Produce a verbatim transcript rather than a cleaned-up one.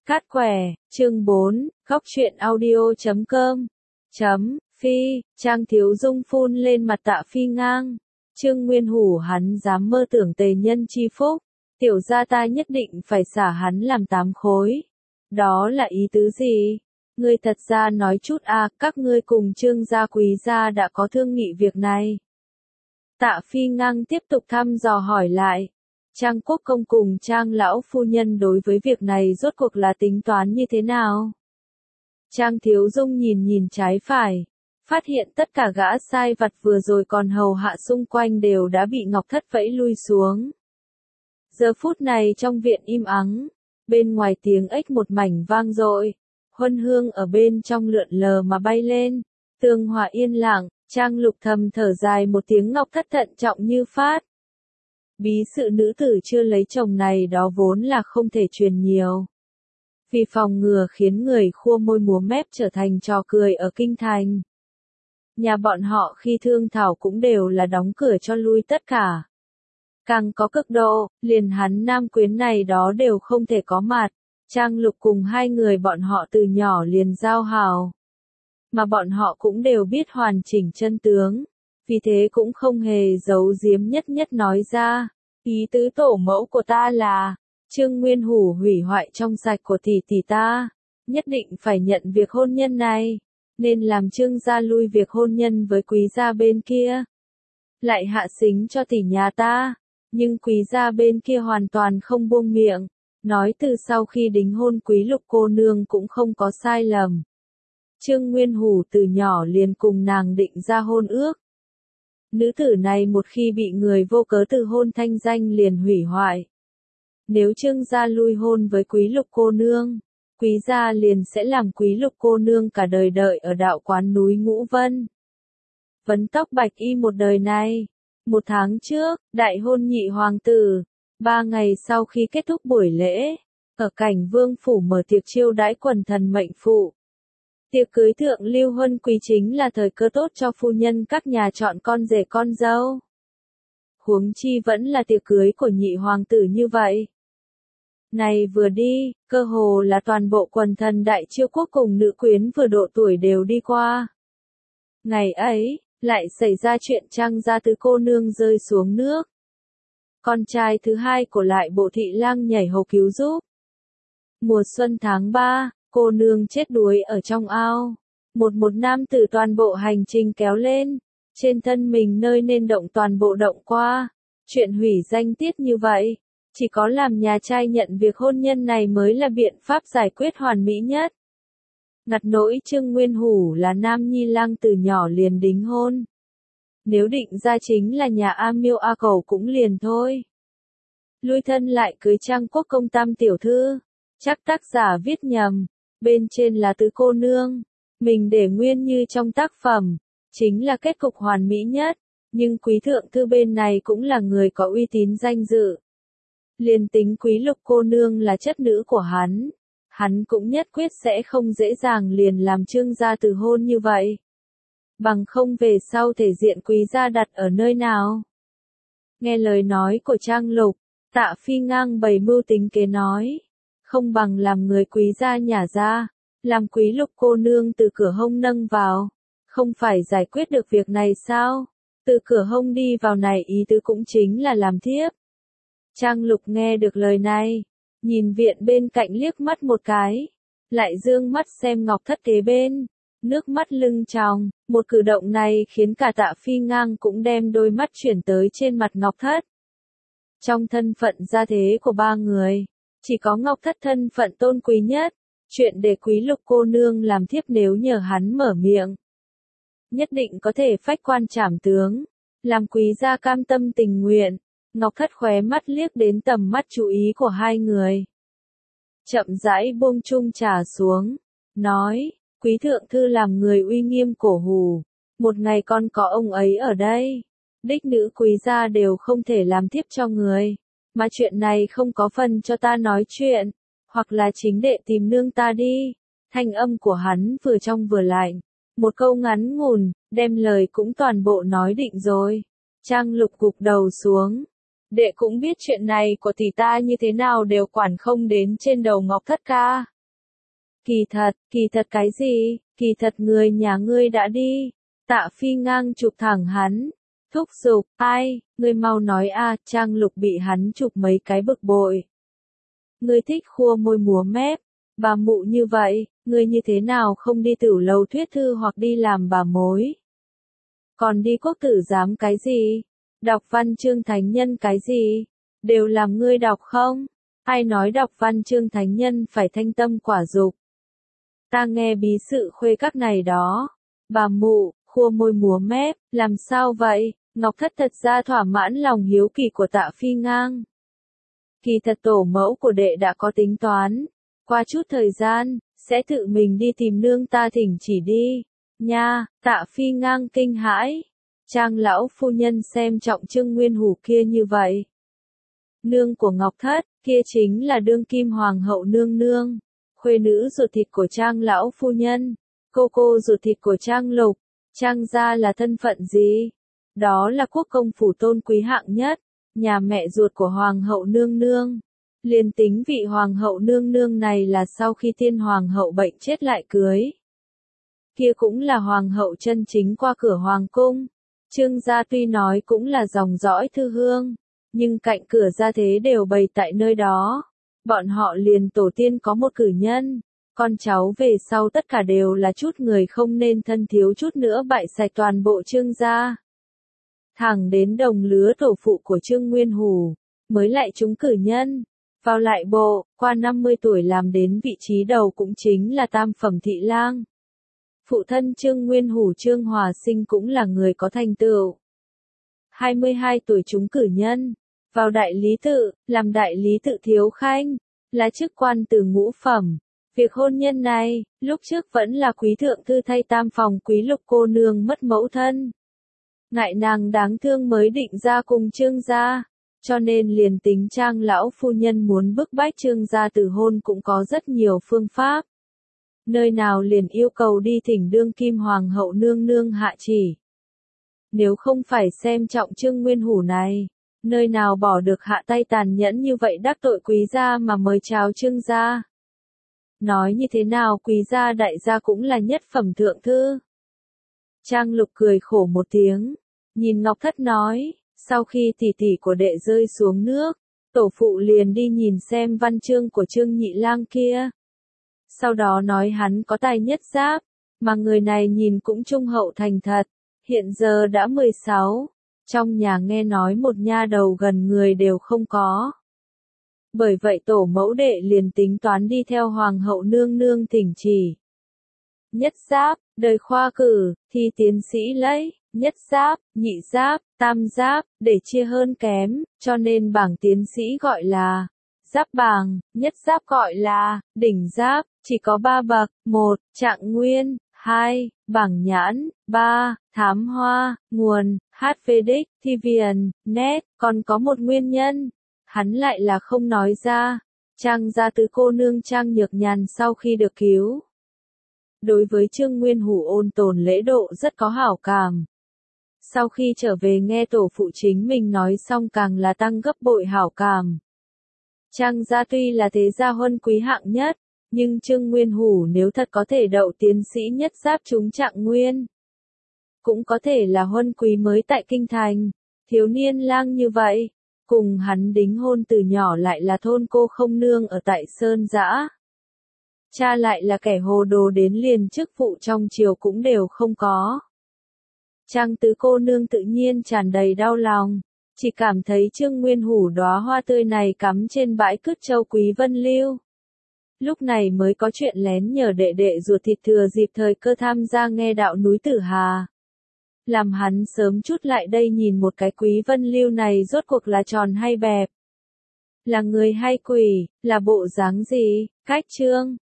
Cát quẻ, chương bốn, góc truyện audio chấm com, chấm, phi, Trang Thiếu Dung phun lên mặt Tạ Phi ngang. Trương Nguyên Hủ hắn dám mơ tưởng tề nhân chi phúc, tiểu gia ta nhất định phải xả hắn làm tám khối. Đó là ý tứ gì? Ngươi thật ra nói chút à, các ngươi cùng Trương gia Quý gia đã có thương nghị việc này. Tạ Phi ngang tiếp tục thăm dò hỏi lại. Trang Quốc công cùng Trang lão phu nhân đối với việc này rốt cuộc là tính toán như thế nào? Trang Thiếu Dung nhìn nhìn trái phải, phát hiện tất cả gã sai vặt vừa rồi còn hầu hạ xung quanh đều đã bị Ngọc Thất vẫy lui xuống. Giờ phút này trong viện im ắng, bên ngoài tiếng ếch một mảnh vang dội, huân hương ở bên trong lượn lờ mà bay lên, tường hòa yên lặng. Trang Lục thầm thở dài một tiếng. Ngọc Thất thận trọng như phát. Bí sự nữ tử chưa lấy chồng này đó vốn là không thể truyền nhiều. Vì phòng ngừa khiến người khua môi múa mép trở thành trò cười ở kinh thành. Nhà bọn họ khi thương thảo cũng đều là đóng cửa cho lui tất cả. Càng có cực độ, liền hắn nam quyến này đó đều không thể có mặt. Trang Lục cùng hai người bọn họ từ nhỏ liền giao hảo. Mà bọn họ cũng đều biết hoàn chỉnh chân tướng. Vì thế cũng không hề giấu giếm nhất nhất nói ra. Ý tứ tổ mẫu của ta là, Trương Nguyên Hủ hủy hoại trong sạch của tỷ tỷ ta, nhất định phải nhận việc hôn nhân này, nên làm Trương gia lui việc hôn nhân với Quý gia bên kia. Lại hạ xính cho tỷ nhà ta, nhưng Quý gia bên kia hoàn toàn không buông miệng, nói từ sau khi đính hôn Quý Lục cô nương cũng không có sai lầm. Trương Nguyên Hủ từ nhỏ liền cùng nàng định ra hôn ước. Nữ tử này một khi bị người vô cớ từ hôn thanh danh liền hủy hoại. Nếu Trương gia lui hôn với Quý Lục cô nương, Quý gia liền sẽ làm Quý Lục cô nương cả đời đợi ở đạo quán núi Ngũ Vân. Vấn tóc bạch y một đời này. Một tháng trước, đại hôn nhị hoàng tử. Ba ngày sau khi kết thúc buổi lễ, ở Cảnh Vương phủ mở tiệc chiêu đãi quần thần mệnh phụ. Tiệc cưới thượng lưu huân quý chính là thời cơ tốt cho phu nhân các nhà chọn con rể con dâu. Huống chi vẫn là tiệc cưới của nhị hoàng tử như vậy. Này vừa đi, cơ hồ là toàn bộ quần thần đại chiêu quốc cùng nữ quyến vừa độ tuổi đều đi qua. Ngày ấy, lại xảy ra chuyện Trang gia tứ cô nương rơi xuống nước. Con trai thứ hai của lại bộ thị lang nhảy hồ cứu giúp. Mùa xuân tháng ba, cô nương chết đuối ở trong ao. Một một nam tử toàn bộ hành trình kéo lên, trên thân mình nơi nên động toàn bộ động qua. Chuyện hủy danh tiết như vậy, chỉ có làm nhà trai nhận việc hôn nhân này mới là biện pháp giải quyết hoàn mỹ nhất. Ngặt nỗi Trương Nguyên Hủ là nam nhi lang từ nhỏ liền đính hôn. Nếu định ra chính là nhà A Miêu A Cầu cũng liền thôi. Lui thân lại cưới Trang Quốc công tam tiểu thư, chắc tác giả viết nhầm, bên trên là tứ cô nương, mình để nguyên như trong tác phẩm, chính là kết cục hoàn mỹ nhất, nhưng Quý thượng thư bên này cũng là người có uy tín danh dự. Liền tính Quý Lục cô nương là chất nữ của hắn, hắn cũng nhất quyết sẽ không dễ dàng liền làm Trương gia từ hôn như vậy. Bằng không về sau thể diện Quý gia đặt ở nơi nào. Nghe lời nói của Trang Lục, Tạ Phi ngang bày mưu tính kế nói, không bằng làm người Quý gia nhả ra, làm Quý Lục cô nương từ cửa hông nâng vào, không phải giải quyết được việc này sao? Từ cửa hông đi vào này ý tứ cũng chính là làm thiếp. Trang Lục nghe được lời này, nhìn viện bên cạnh liếc mắt một cái, lại dương mắt xem Ngọc Thất kế bên, nước mắt lưng tròng. Một cử động này khiến cả Tạ Phi ngang cũng đem đôi mắt chuyển tới trên mặt Ngọc Thất. Trong thân phận gia thế của ba người, chỉ có Ngọc Thất thân phận tôn quý nhất, chuyện để Quý Lục cô nương làm thiếp nếu nhờ hắn mở miệng, nhất định có thể phách quan trảm tướng, làm Quý gia cam tâm tình nguyện. Ngọc Thất khóe mắt liếc đến tầm mắt chú ý của hai người. Chậm rãi buông chung trà xuống, nói, Quý thượng thư làm người uy nghiêm cổ hủ, một ngày con có ông ấy ở đây, đích nữ Quý gia đều không thể làm thiếp cho người, mà chuyện này không có phần cho ta nói chuyện, hoặc là chính đệ tìm nương ta đi. Thanh âm của hắn vừa trong vừa lạnh, một câu ngắn ngủn, đem lời cũng toàn bộ nói định rồi. Trang Lục gục đầu xuống. Đệ cũng biết chuyện này của tỷ ta như thế nào đều quản không đến trên đầu Ngọc Thất ca. Kỳ thật, kỳ thật cái gì, kỳ thật người nhà ngươi đã đi. Tạ Phi ngang chụp thẳng hắn, thúc giục, ai, ngươi mau nói a. Trang Lục bị hắn chụp mấy cái bực bội. Ngươi thích khua môi múa mép, bà mụ như vậy, ngươi như thế nào không đi tửu lầu thuyết thư hoặc đi làm bà mối? Còn đi quốc tử giám cái gì? Đọc văn chương thánh nhân cái gì? Đều làm ngươi đọc không? Ai nói đọc văn chương thánh nhân phải thanh tâm quả dục? Ta nghe bí sự khuê các này đó. Bà mụ, khua môi múa mép, làm sao vậy? Ngọc Thất thật ra thỏa mãn lòng hiếu kỳ của Tạ Phi ngang. Kỳ thật tổ mẫu của đệ đã có tính toán. Qua chút thời gian, sẽ tự mình đi tìm nương ta thỉnh chỉ đi. Nha, Tạ Phi ngang kinh hãi. Trang lão phu nhân xem trọng Trương Nguyên Hủ kia như vậy. Nương của Ngọc Thất, kia chính là đương kim hoàng hậu nương nương. Khuê nữ ruột thịt của Trang lão phu nhân. Cô cô ruột thịt của Trang Lục. Trang gia là thân phận gì? Đó là quốc công phủ tôn quý hạng nhất. Nhà mẹ ruột của hoàng hậu nương nương. Liền tính vị hoàng hậu nương nương này là sau khi tiên hoàng hậu bệnh chết lại cưới. Kia cũng là hoàng hậu chân chính qua cửa hoàng cung. Trương gia tuy nói cũng là dòng dõi thư hương, nhưng cạnh cửa gia thế đều bày tại nơi đó. Bọn họ liền tổ tiên có một cử nhân, con cháu về sau tất cả đều là chút người không nên thân, thiếu chút nữa bại sạch toàn bộ Trương gia. Thẳng đến đồng lứa tổ phụ của Trương Nguyên Hủ, mới lại trúng cử nhân, vào lại bộ, qua năm mươi tuổi làm đến vị trí đầu cũng chính là tam phẩm thị lang. Phụ thân Trương Nguyên Hủ Trương Hòa Sinh cũng là người có thành tựu. hai mươi hai tuổi trúng cử nhân, vào đại lý tự, làm đại lý tự thiếu khanh, là chức quan từ ngũ phẩm. Việc hôn nhân này, lúc trước vẫn là quý thượng thư thay tam phòng quý lục cô nương mất mẫu thân. Ngại nàng đáng thương mới định ra cùng Trương gia, cho nên liền tính Trang lão phu nhân muốn bức bách Trương gia từ hôn cũng có rất nhiều phương pháp. Nơi nào liền yêu cầu đi thỉnh đương kim hoàng hậu nương nương hạ chỉ. Nếu không phải xem trọng Trương Nguyên Hủ này, nơi nào bỏ được hạ tay tàn nhẫn như vậy đắc tội quý gia mà mời chào Trương gia. Nói như thế nào quý gia đại gia cũng là nhất phẩm thượng thư. Trang Lục cười khổ một tiếng, nhìn Ngọc Thất nói, sau khi tỷ tỷ của đệ rơi xuống nước, tổ phụ liền đi nhìn xem văn chương của Trương nhị lang kia. Sau đó nói hắn có tài nhất giáp, mà người này nhìn cũng trung hậu thành thật, hiện giờ đã mười sáu, trong nhà nghe nói một nha đầu gần người đều không có. Bởi vậy tổ mẫu đệ liền tính toán đi theo hoàng hậu nương nương thỉnh chỉ. Nhất giáp, đời khoa cử, thi tiến sĩ lấy, nhất giáp, nhị giáp, tam giáp, để chia hơn kém, cho nên bảng tiến sĩ gọi là giáp bảng, nhất giáp gọi là đỉnh giáp, chỉ có ba bậc, một, trạng nguyên, hai, bảng nhãn, ba, thám hoa, nguồn, hát vê đích, thi viền, net, còn có một nguyên nhân, hắn lại là không nói ra. Trang gia tứ cô nương Trang Nhược Nhàn sau khi được cứu, đối với Trương Nguyên Hủ ôn tồn lễ độ rất có hảo cảm. Sau khi trở về nghe tổ phụ chính mình nói xong càng là tăng gấp bội hảo cảm. Trang gia tuy là thế gia huân quý hạng nhất, nhưng Trương Nguyên Hủ nếu thật có thể đậu tiến sĩ nhất giáp trúng trạng nguyên, cũng có thể là huân quý mới tại kinh thành, thiếu niên lang như vậy, cùng hắn đính hôn từ nhỏ lại là thôn cô không nương ở tại Sơn Dã. Cha lại là kẻ hồ đồ đến liền chức vụ trong triều cũng đều không có. Trang tứ cô nương tự nhiên tràn đầy đau lòng, chỉ cảm thấy Trương Nguyên Hủ đóa hoa tươi này cắm trên bãi cứt châu Quý Vân Lưu. Lúc này mới có chuyện lén nhờ đệ đệ ruột thịt thừa dịp thời cơ tham gia nghe đạo núi Tử Hà. Làm hắn sớm chút lại đây nhìn một cái Quý Vân Lưu này rốt cuộc là tròn hay bẹp. Là người hay quỷ, là bộ dáng gì, cách Trương.